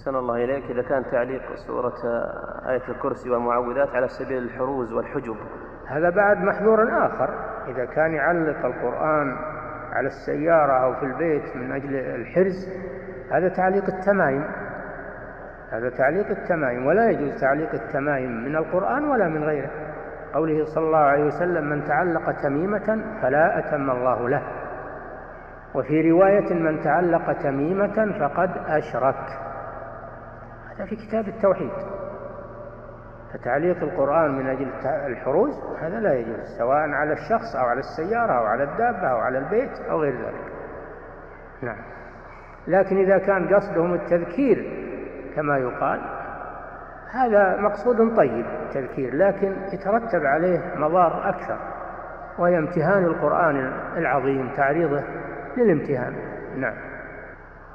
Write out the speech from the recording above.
أحسن الله إليك. إذا كان تعليق سورة آية الكرسي والمعوذات على سبيل الحروز والحجب، هذا بعد محذور آخر. إذا كان يعلق القرآن على السيارة أو في البيت من أجل الحرز، هذا تعليق التمائم، هذا تعليق التمائم، ولا يجوز تعليق التمائم من القرآن ولا من غيره. قوله صلى الله عليه وسلم: من تعلق تميمة فلا أتم الله له. وفي رواية: من تعلق تميمة فقد أشرك. هذا في كتاب التوحيد. فتعليق القرآن من أجل الحروز هذا لا يجوز، سواء على الشخص أو على السيارة أو على الدابة أو على البيت أو غير ذلك. نعم. لكن إذا كان قصدهم التذكير كما يقال، هذا مقصود طيب التذكير، لكن يترتب عليه مضار أكثر، وهي امتهان القرآن العظيم، تعريضه للامتهان. نعم.